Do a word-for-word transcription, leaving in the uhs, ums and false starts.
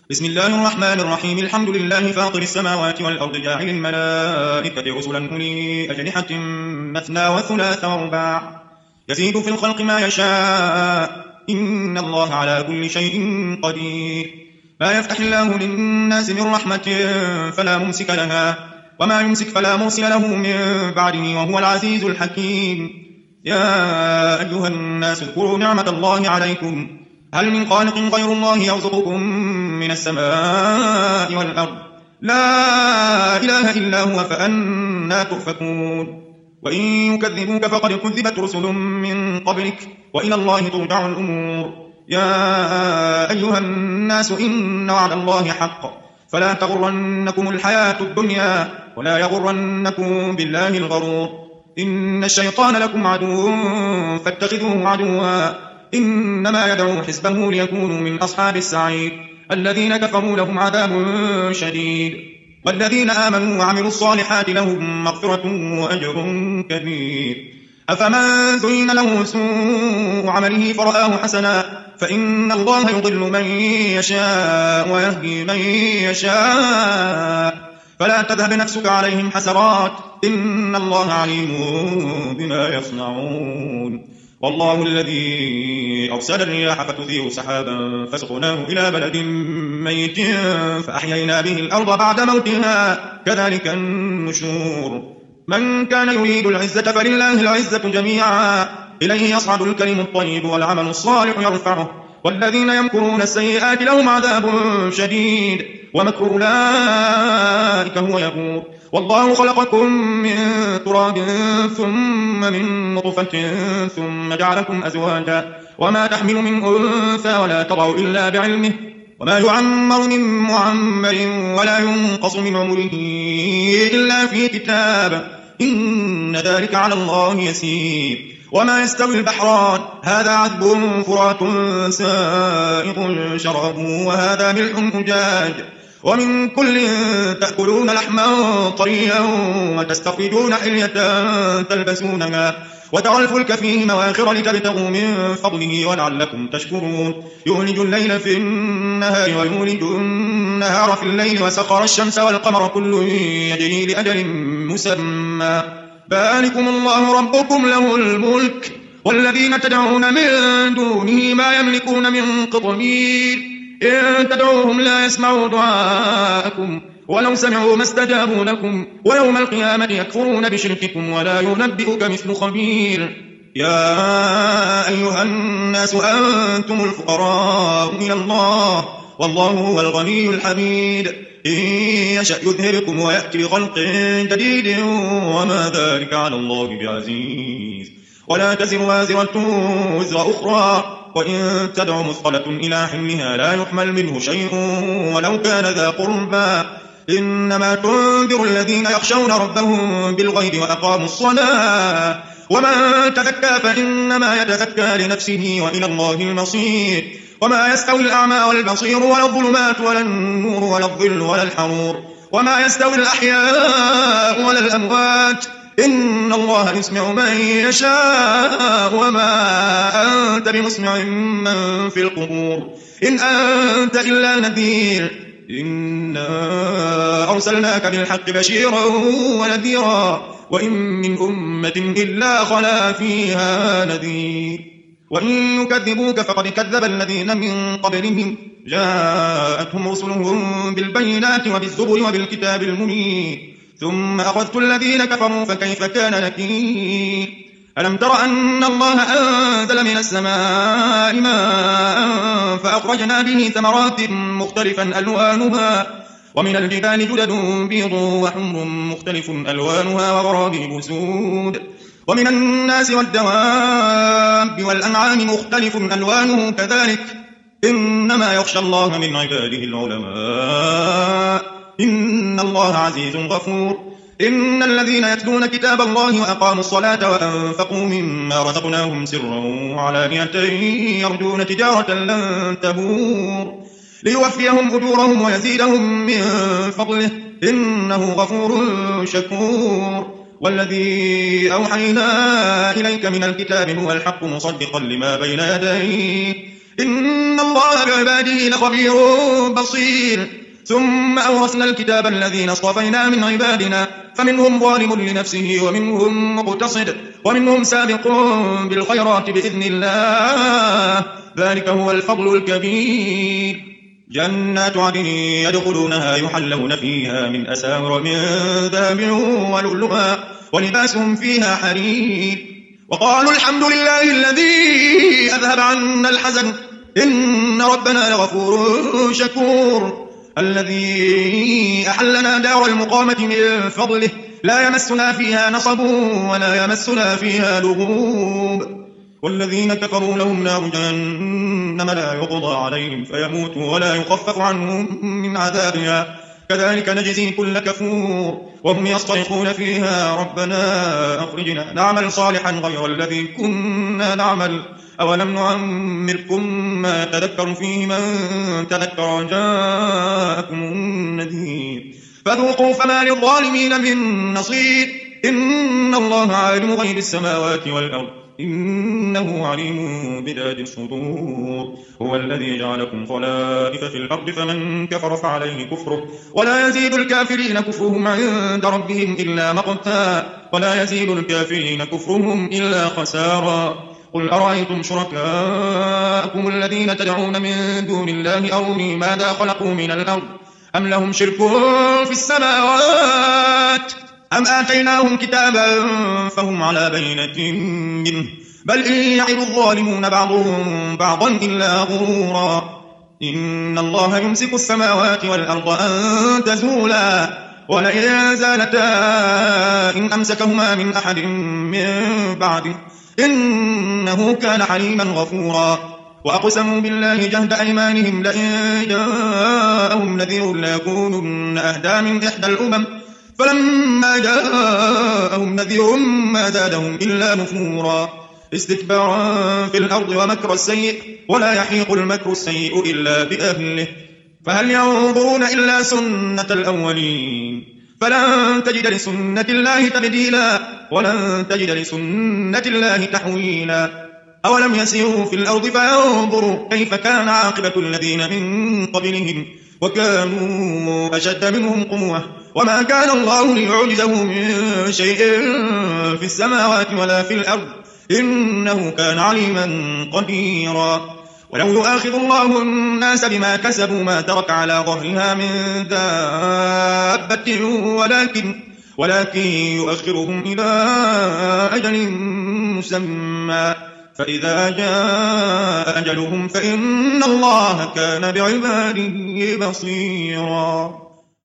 بسم الله الرحمن الرحيم. الحمد لله فاطر السماوات والأرض جاعل الملائكة رسلا أولي أجنحة مثنى وثلاث ورباع يزيد في الخلق ما يشاء إن الله على كل شيء قدير. ما يفتح الله للناس من رحمة فلا ممسك لها وما يمسك فلا مرسل له من بعده وهو العزيز الحكيم. يا أيها الناس اذكروا نعمة الله عليكم هل من خالق غير الله يرزقكم من السماء والأرض لا إله إلا هو فأنا تؤفكون. وإن يكذبوك فقد كذبت رسل من قبلك وإلى الله ترجع الأمور. يا أيها الناس إن وعد الله حق فلا تغرنكم الحياة الدنيا ولا يغرنكم بالله الغرور. إن الشيطان لكم عدو فاتخذوه عدوا إنما يدعو حزبه ليكونوا من أصحاب السعير. الذين كفروا لهم عذاب شديد والذين آمنوا وعملوا الصالحات لهم مغفرة وأجر كبير. أفمن زين له سوء عمله فرآه حسنا فإن الله يضل من يشاء ويهدي من يشاء فلا تذهب نفسك عليهم حسرات إن الله عليم بما يصنعون. والله الذي أرسل الرياح فتثير سحابا فسقناه إلى بلد ميت فأحيينا به الأرض بعد موتها كذلك النشور. من كان يريد العزة فلله العزة جميعا إليه يصعد الكلم الطيب والعمل الصالح يرفعه والذين يمكرون السيئات لهم عذاب شديد ومكر أولئك هو يبور. والله خلقكم من تراب ثم من نطفة ثم جعلكم أزواجا وما تحمل من أنثى ولا تضع إلا بعلمه وما يعمر من معمر ولا ينقص من عمره إلا في كتاب إن ذلك على الله يسير. وما يستوي البحران هذا عذب فرات سائغ شرابه وهذا ملح أجاج ومن كل تأكلون لحما طريا وتستخرجون حلية تلبسونها وترى الفلك فيه مواخر لتبتغوا من فضله ولعلكم تشكرون. يولج الليل في النهار ويولج النهار في الليل وسخر الشمس والقمر كل يجري لأجل مسمى ذلكم الله ربكم له الملك والذين تدعون من دونه ما يملكون من قطمير إن تدعوهم لا يسمعوا دعاءكم ولو سمعوا ما استجابوا لكم ويوم القيامة يكفرون بشرككم ولا ينبئك مثل خبير. يا أيها الناس أنتم الفقراء إلى الله والله هو الغني الحميد. إن يشأ يذهبكم ويأتي بخلق جديد وما ذلك على الله بعزيز. ولا تزر وازرة وزر أخرى وإن تدع مثقلة إلى حملها لا يحمل منه شيء ولو كان ذا قربى إنما تنذر الذين يخشون ربهم بالغيب وأقاموا الصلاة ومن تزكى فإنما يتزكى لنفسه وإلى الله المصير. وما يستوي الأعمى والبصير ولا الظلمات ولا النور ولا الظل ولا الحرور وما يستوي الأحياء ولا الأموات إن الله يسمع من يشاء وما أنت بمسمع من في القبور إن أنت إلا نذير. إنا أرسلناك بالحق بشيرا ونذيرا وإن من أمة إلا خلا فيها نذير. وإن يكذبوك فقد كذب الذين من قبلهم جاءتهم رسلهم بالبينات وبالزبر وبالكتاب المبين ثم أخذت الذين كفروا فكيف كان نكير. ألم تر أن الله أنزل من السماء ماء فأخرجنا به ثمرات مختلفا ألوانها ومن الجبال جدد بيض وحمر مختلف ألوانها وغرابيب سود ومن الناس والدواب والأنعام مختلف ألوانه كذلك إنما يخشى الله من عباده العلماء إن الله عزيز غفور. إن الذين يتلون كتاب الله وأقاموا الصلاة وأنفقوا مما رزقناهم سرا وعلانية يرجون تجارة لن تبور ليوفيهم أجورهم ويزيدهم من فضله إنه غفور شكور. والذي أوحينا إليك من الكتاب هو الحق مصدقا لما بين يديه إن الله بعباده لخبير بصير. ثم أورثنا الكتاب الذين اصطفينا من عبادنا فمنهم ظالم لنفسه ومنهم مقتصد ومنهم سابق بالخيرات بإذن الله، ذلك هو الفضل الكبير. جنات عدن يدخلونها يحلون فيها من أساور من ذهب ولؤلؤا ولباسهم فيها حرير. وقالوا الحمد لله الذي أذهب عنا الحزن إن ربنا لغفور شكور. الذي أحلنا دار المقامة من فضله لا يمسنا فيها نصب ولا يمسنا فيها لغوب. والذين كفروا لهم نار جهنم لا يقضى عليهم فيموتوا ولا يخفف عنهم من عذابها كذلك نجزي كل كفور. وهم يصطرخون فيها ربنا أخرجنا نعمل صالحا غير الذي كنا نعمل أولم نعمركم ما تذكر فيه من تذكر جاءكم النذير فذوقوا فما للظالمين من نصير. إن الله عالم غيب السماوات والأرض إنه عليم بذات الصدور. هو الذي جعلكم خلائف في الأرض فمن كفر فعليه كفره ولا يزيد الكافرين كفرهم عند ربهم إلا مقتا ولا يزيد الكافرين كفرهم إلا خسارا. قل أرأيتم شركاءكم الذين تدعون من دون الله أروني ماذا خلقوا من الأرض أم لهم شرك في السماوات أم آتيناهم كتابا فهم على بينة منه بل إن يعد الظالمون بعضهم بعضا إلا غرورا. إن الله يمسك السماوات والأرض أن تزولا ولئن زالتا إن أمسكهما من أحد من بعده إنه كان حليما غفورا. وأقسموا بالله جهد أيمانهم لئن جاءهم نذير ليكونن أهدى من إحدى الأمم فلما جاءهم نذير ما زادهم إلا نفورا استكبارا في الأرض ومكر السيء ولا يحيق المكر السيء إلا بأهله فهل ينظرون إلا سنة الأولين فلن تجد لسنة الله تبديلا ولن تجد لسنة الله تحويلا. أولم يسيروا في الأرض فينظروا كيف كان عاقبة الذين من قبلهم وكانوا أشد منهم قوة وما كان الله ليعجزه من شيء في السماوات ولا في الأرض إنه كان عليما قديرا. ولو يؤاخذ الله الناس بما كسبوا ما ترك على ظهرها من دابة ولكن, ولكن يؤخرهم إلى أجل مسمى فإذا جاء أجلهم فإن الله كان بعباده بصيرا.